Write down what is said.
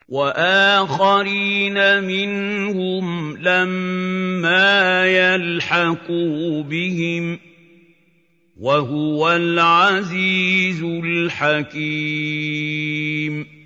وَآخَرِينَ مِنْهُمْ لَمَّا يَلْحَقُوا بِهِمْ ۚ وَهُوَ الْعَزِيزُ الْحَكِيمُ